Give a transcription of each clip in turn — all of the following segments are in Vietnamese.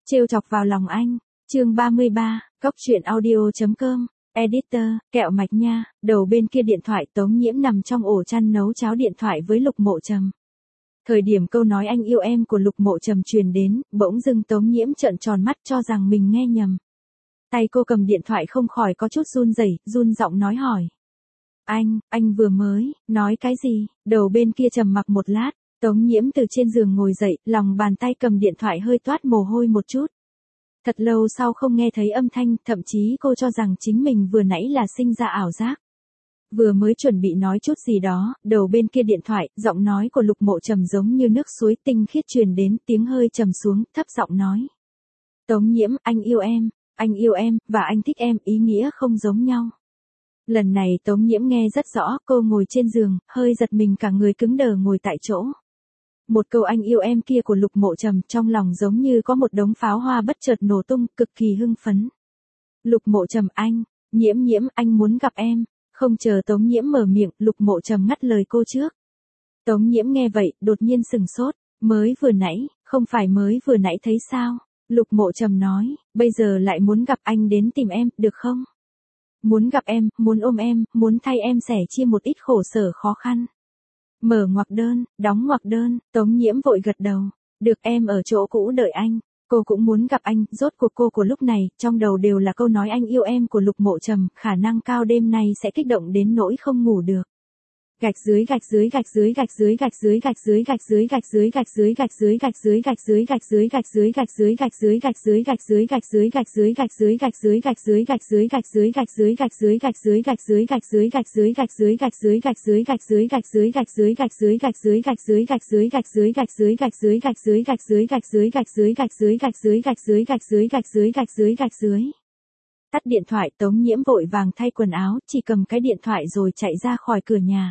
Trêu chọc vào lòng anh. Chương 33, coctruyện.audio.com. Editor, kẹo mạch nha. Đầu bên kia điện thoại Tống Nhiễm nằm trong ổ chăn nấu cháo điện thoại với Lục Mộ Trầm. Thời điểm câu nói anh yêu em của Lục Mộ Trầm truyền đến, bỗng dưng Tống Nhiễm trợn tròn mắt cho rằng mình nghe nhầm. Tay cô cầm điện thoại không khỏi có chút run rẩy, run giọng nói hỏi. Anh vừa mới, nói cái gì? Đầu bên kia trầm mặc một lát, Tống Nhiễm từ trên giường ngồi dậy, lòng bàn tay cầm điện thoại hơi toát mồ hôi một chút. Thật lâu sau không nghe thấy âm thanh, thậm chí cô cho rằng chính mình vừa nãy là sinh ra ảo giác. Vừa mới chuẩn bị nói chút gì đó, đầu bên kia điện thoại, giọng nói của Lục Mộ Trầm giống như nước suối tinh khiết truyền đến, tiếng hơi trầm xuống, thấp giọng nói. Tống Nhiễm, anh yêu em, và anh thích em, ý nghĩa không giống nhau. Lần này Tống Nhiễm nghe rất rõ, cô ngồi trên giường, hơi giật mình cả người cứng đờ ngồi tại chỗ. Một câu anh yêu em kia của Lục Mộ Trầm trong lòng giống như có một đống pháo hoa bất chợt nổ tung, cực kỳ hưng phấn. Lục Mộ Trầm Nhiễm, anh muốn gặp em. Không chờ Tống Nhiễm mở miệng, Lục Mộ Trầm ngắt lời cô trước. Tống Nhiễm nghe vậy, đột nhiên sừng sốt, không phải mới vừa nãy thấy sao? Lục Mộ Trầm nói, bây giờ lại muốn gặp anh đến tìm em, được không? Muốn gặp em, muốn ôm em, muốn thay em sẻ chia một ít khổ sở khó khăn. Mở ngoặc đơn, đóng ngoặc đơn, Tống Nhiễm vội gật đầu. Được, em ở chỗ cũ đợi anh. Cô cũng muốn gặp anh, rốt cuộc cô của lúc này, trong đầu đều là câu nói anh yêu em của Lục Mộ Trầm, khả năng cao đêm nay sẽ kích động đến nỗi không ngủ được. Gạch dưới Tắt điện thoại, Tống Nhiễm vội vàng thay quần áo, chỉ cầm cái điện thoại rồi chạy ra khỏi cửa nhà.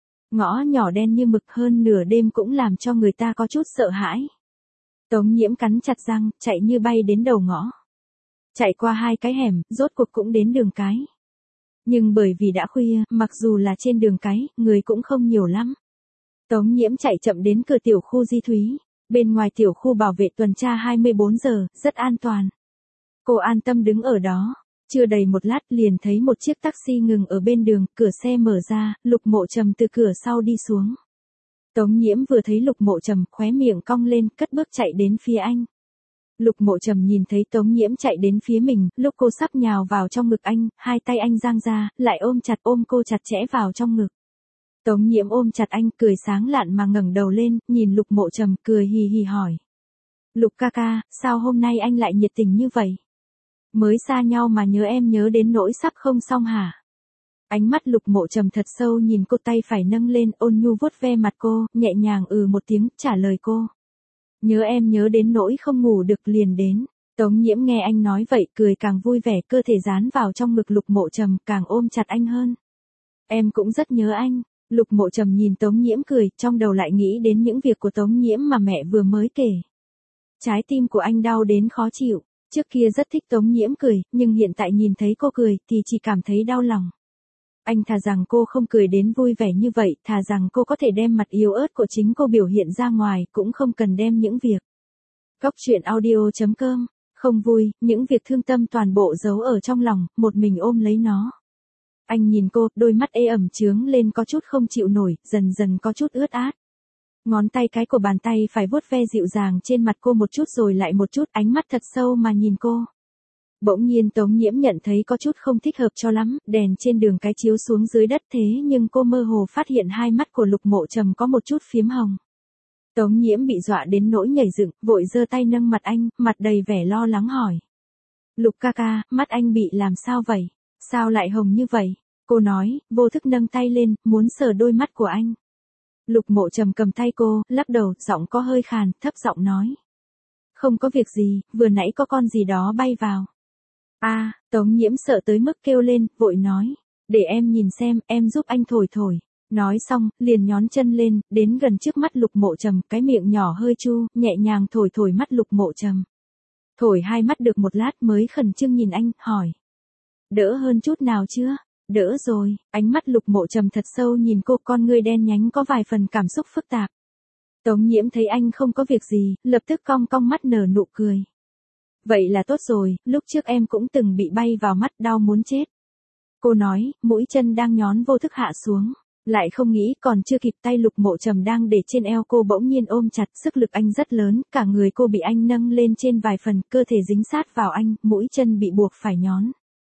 Ngõ nhỏ đen như mực, hơn nửa đêm cũng làm cho người ta có chút sợ hãi. Tống Nhiễm cắn chặt răng, chạy như bay đến đầu ngõ. Chạy qua 2 cái hẻm, rốt cuộc cũng đến đường cái. Nhưng bởi vì đã khuya, mặc dù là trên đường cái, người cũng không nhiều lắm. Tống Nhiễm chạy chậm đến cửa tiểu khu Di Thúy. Bên ngoài tiểu khu bảo vệ tuần tra 24 giờ, rất an toàn. Cô an tâm đứng ở đó. Chưa đầy một lát liền thấy một chiếc taxi ngừng ở bên đường, cửa xe mở ra, Lục Mộ Trầm từ cửa sau đi xuống. Tống Nhiễm vừa thấy Lục Mộ Trầm, khóe miệng cong lên, cất bước chạy đến phía anh. Lục Mộ Trầm nhìn thấy Tống Nhiễm chạy đến phía mình, lúc cô sắp nhào vào trong ngực anh, 2 tay anh giang ra, lại ôm cô chặt chẽ vào trong ngực. Tống Nhiễm ôm chặt anh, cười sáng lạn mà ngẩng đầu lên, nhìn Lục Mộ Trầm, cười hì hì hỏi. Lục ca ca, sao hôm nay anh lại nhiệt tình như vậy? Mới xa nhau mà nhớ em nhớ đến nỗi sắp không xong hả? Ánh mắt Lục Mộ Trầm thật sâu nhìn cô, tay phải nâng lên, ôn nhu vuốt ve mặt cô, nhẹ nhàng một tiếng, trả lời cô. Nhớ em nhớ đến nỗi không ngủ được liền đến. Tống Nhiễm nghe anh nói vậy, cười càng vui vẻ, cơ thể dán vào trong ngực Lục Mộ Trầm, càng ôm chặt anh hơn. Em cũng rất nhớ anh. Lục Mộ Trầm nhìn Tống Nhiễm cười, trong đầu lại nghĩ đến những việc của Tống Nhiễm mà mẹ vừa mới kể. Trái tim của anh đau đến khó chịu. Trước kia rất thích Tống Nhiễm cười, nhưng hiện tại nhìn thấy cô cười, thì chỉ cảm thấy đau lòng. Anh thà rằng cô không cười đến vui vẻ như vậy, thà rằng cô có thể đem mặt yếu ớt của chính cô biểu hiện ra ngoài, cũng không cần đem những việc. Coctruyện.audio.com. Không vui, những việc thương tâm toàn bộ giấu ở trong lòng, một mình ôm lấy nó. Anh nhìn cô, đôi mắt ê ẩm trướng lên có chút không chịu nổi, dần dần có chút ướt át. Ngón tay cái của bàn tay phải vuốt ve dịu dàng trên mặt cô một chút rồi lại một chút, ánh mắt thật sâu mà nhìn cô. Bỗng nhiên Tống Nhiễm nhận thấy có chút không thích hợp cho lắm, đèn trên đường cái chiếu xuống dưới đất thế nhưng cô mơ hồ phát hiện hai mắt của Lục Mộ Trầm có một chút phím hồng. Tống Nhiễm bị dọa đến nỗi nhảy dựng, vội giơ tay nâng mặt anh, mặt đầy vẻ lo lắng hỏi. Lục ca ca, mắt anh bị làm sao vậy? Sao lại hồng như vậy? Cô nói, vô thức nâng tay lên, muốn sờ đôi mắt của anh. Lục Mộ Trầm cầm tay cô, lắc đầu, giọng có hơi khàn, thấp giọng nói. Không có việc gì, vừa nãy có con gì đó bay vào. Tống Nhiễm sợ tới mức kêu lên, vội nói. Để em nhìn xem, em giúp anh thổi thổi. Nói xong, liền nhón chân lên, đến gần trước mắt Lục Mộ Trầm, cái miệng nhỏ hơi chu, nhẹ nhàng thổi mắt Lục Mộ Trầm. Thổi 2 mắt được một lát mới khẩn trương nhìn anh, hỏi. Đỡ hơn chút nào chưa? Đỡ rồi, ánh mắt Lục Mộ Trầm thật sâu nhìn cô, con ngươi đen nhánh có vài phần cảm xúc phức tạp. Tống Nhiễm thấy anh không có việc gì, lập tức cong cong mắt nở nụ cười. Vậy là tốt rồi, lúc trước em cũng từng bị bay vào mắt đau muốn chết. Cô nói, mũi chân đang nhón vô thức hạ xuống. Lại không nghĩ còn chưa kịp tay Lục Mộ Trầm đang để trên eo cô bỗng nhiên ôm chặt, sức lực anh rất lớn, cả người cô bị anh nâng lên trên vài phần, cơ thể dính sát vào anh, mũi chân bị buộc phải nhón.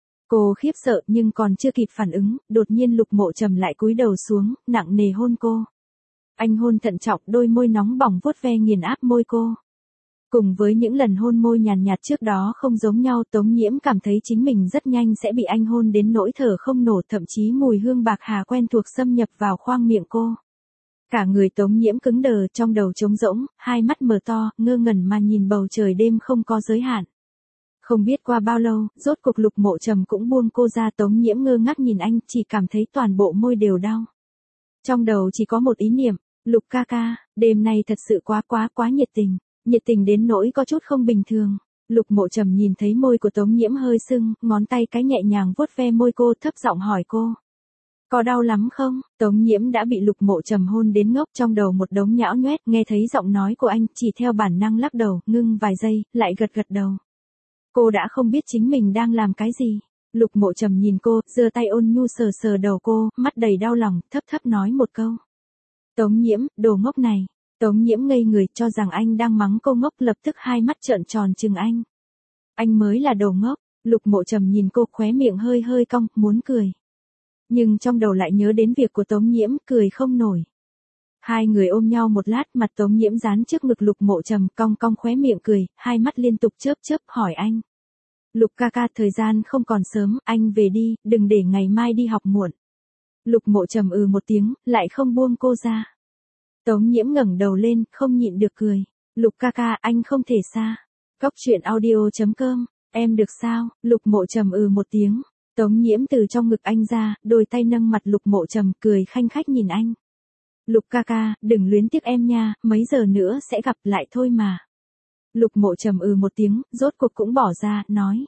Cô khiếp sợ nhưng còn chưa kịp phản ứng, đột nhiên Lục Mộ Trầm lại cúi đầu xuống, nặng nề hôn cô. Anh hôn thận trọng, đôi môi nóng bỏng vuốt ve nghiền áp môi cô. Cùng với những lần hôn môi nhàn nhạt trước đó không giống nhau, Tống Nhiễm cảm thấy chính mình rất nhanh sẽ bị anh hôn đến nỗi thở không nổi, thậm chí mùi hương bạc hà quen thuộc xâm nhập vào khoang miệng cô. Cả người Tống Nhiễm cứng đờ, trong đầu trống rỗng, hai mắt mở to, ngơ ngẩn mà nhìn bầu trời đêm không có giới hạn. Không biết qua bao lâu, rốt cuộc Lục Mộ Trầm cũng buông cô ra. Tống Nhiễm ngơ ngác nhìn anh, chỉ cảm thấy toàn bộ môi đều đau. Trong đầu chỉ có một ý niệm, Lục ca ca, đêm nay thật sự quá nhiệt tình. Nhiệt tình đến nỗi có chút không bình thường. Lục Mộ Trầm nhìn thấy môi của Tống Nhiễm hơi sưng, ngón tay cái nhẹ nhàng vuốt ve môi cô, thấp giọng hỏi cô. Có đau lắm không? Tống Nhiễm đã bị Lục Mộ Trầm hôn đến ngốc, trong đầu một đống nhão nhoét, nghe thấy giọng nói của anh, chỉ theo bản năng lắc đầu, ngưng vài giây, lại gật đầu. Cô đã không biết chính mình đang làm cái gì. Lục Mộ Trầm nhìn cô, giơ tay ôn nhu sờ đầu cô, mắt đầy đau lòng, thấp nói một câu. Tống Nhiễm, đồ ngốc này. Tống Nhiễm ngây người, cho rằng anh đang mắng cô ngốc, lập tức hai mắt trợn tròn trừng anh. Anh mới là đồ ngốc. Lục Mộ Trầm nhìn cô, khóe miệng hơi cong, muốn cười. Nhưng trong đầu lại nhớ đến việc của Tống Nhiễm, cười không nổi. Hai người ôm nhau một lát, mặt Tống Nhiễm dán trước ngực Lục Mộ Trầm, cong khóe miệng cười, hai mắt liên tục chớp hỏi anh. Lục ca ca, thời gian không còn sớm, anh về đi, đừng để ngày mai đi học muộn. Lục Mộ Trầm một tiếng, lại không buông cô ra. Tống Nhiễm ngẩng đầu lên, không nhịn được cười. Lục ca ca, anh không thể xa. Coctruyện.audio.com, em được sao? Lục Mộ Trầm một tiếng. Tống Nhiễm từ trong ngực anh ra, đôi tay nâng mặt Lục Mộ Trầm, cười khanh khách nhìn anh. Lục ca ca, đừng luyến tiếc em nha, mấy giờ nữa sẽ gặp lại thôi mà. Lục Mộ Trầm một tiếng, rốt cuộc cũng bỏ ra, nói.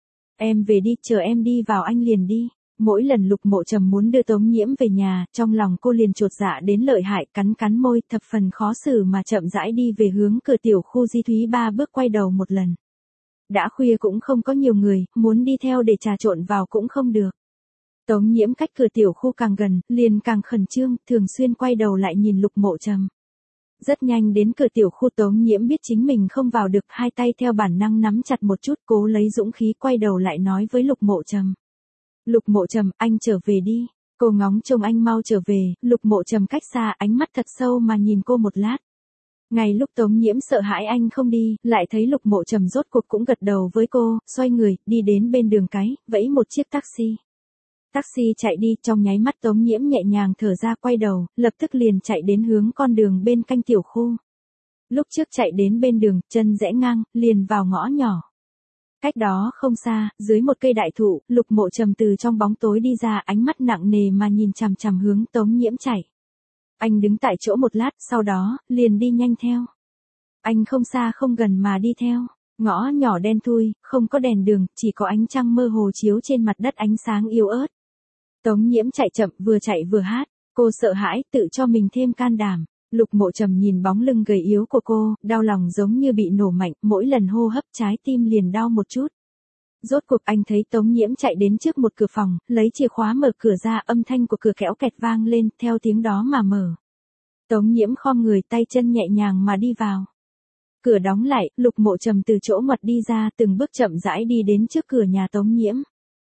Em về đi, chờ em đi vào anh liền đi. Mỗi lần Lục Mộ Trầm muốn đưa Tống Nhiễm về nhà, trong lòng cô liền chột dạ đến lợi hại, cắn môi, thập phần khó xử mà chậm rãi đi về hướng cửa tiểu khu Di Thúy, 3 bước quay đầu một lần. Đã khuya cũng không có nhiều người, muốn đi theo để trà trộn vào cũng không được. Tống Nhiễm cách cửa tiểu khu càng gần, liền càng khẩn trương, thường xuyên quay đầu lại nhìn Lục Mộ Trầm. Rất nhanh đến cửa tiểu khu, Tống Nhiễm biết chính mình không vào được, hai tay theo bản năng nắm chặt một chút, cố lấy dũng khí quay đầu lại nói với Lục Mộ Trầm. Lục Mộ Trầm, anh trở về đi. Cô ngóng trông anh mau trở về. Lục Mộ Trầm cách xa, ánh mắt thật sâu mà nhìn cô một lát. Ngay lúc Tống Nhiễm sợ hãi anh không đi, lại thấy Lục Mộ Trầm rốt cuộc cũng gật đầu với cô, xoay người, đi đến bên đường cái, vẫy một chiếc taxi. Taxi chạy đi, trong nháy mắt Tống Nhiễm nhẹ nhàng thở ra, quay đầu, lập tức liền chạy đến hướng con đường bên cạnh tiểu khu. Lúc trước chạy đến bên đường, chân rẽ ngang, liền vào ngõ nhỏ. Cách đó không xa, dưới một cây đại thụ, Lục Mộ Trầm từ trong bóng tối đi ra, ánh mắt nặng nề mà nhìn chằm chằm hướng Tống Nhiễm chạy. Anh đứng tại chỗ một lát, sau đó, liền đi nhanh theo. Anh không xa không gần mà đi theo. Ngõ nhỏ đen thui, không có đèn đường, chỉ có ánh trăng mơ hồ chiếu trên mặt đất, ánh sáng yếu ớt. Tống Nhiễm chạy chậm, vừa chạy vừa hát. Cô sợ hãi, tự cho mình thêm can đảm. Lục Mộ Trầm nhìn bóng lưng gầy yếu của cô, đau lòng giống như bị nổ mạnh, mỗi lần hô hấp trái tim liền đau một chút. Rốt cuộc anh thấy Tống Nhiễm chạy đến trước một cửa phòng, lấy chìa khóa mở cửa ra, âm thanh của cửa kéo kẹt vang lên, theo tiếng đó mà mở. Tống Nhiễm khom người, tay chân nhẹ nhàng mà đi vào. Cửa đóng lại, Lục Mộ Trầm từ chỗ ngoặt đi ra, từng bước chậm rãi đi đến trước cửa nhà Tống Nhiễm.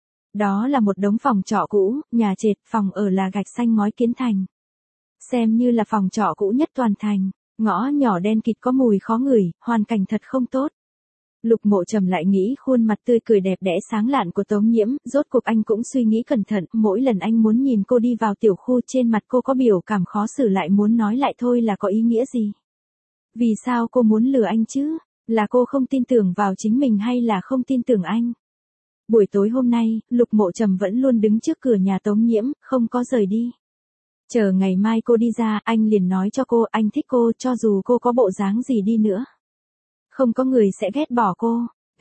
Đó là một đống phòng trọ cũ, nhà trệt, phòng ở là gạch xanh ngói kiến thành. Xem như là phòng trọ cũ nhất toàn thành, ngõ nhỏ đen kịt có mùi khó ngửi, hoàn cảnh thật không tốt. Lục Mộ Trầm lại nghĩ khuôn mặt tươi cười đẹp đẽ sáng lạn của Tống Nhiễm, rốt cuộc anh cũng suy nghĩ cẩn thận, mỗi lần anh muốn nhìn cô đi vào tiểu khu, trên mặt cô có biểu cảm khó xử, lại muốn nói lại thôi là có ý nghĩa gì? Vì sao cô muốn lừa anh chứ? Là cô không tin tưởng vào chính mình hay là không tin tưởng anh? Buổi tối hôm nay, Lục Mộ Trầm vẫn luôn đứng trước cửa nhà Tống Nhiễm, không có rời đi. Chờ ngày mai cô đi ra, anh liền nói cho cô, anh thích cô, cho dù cô có bộ dáng gì đi nữa. Không có người sẽ ghét bỏ cô.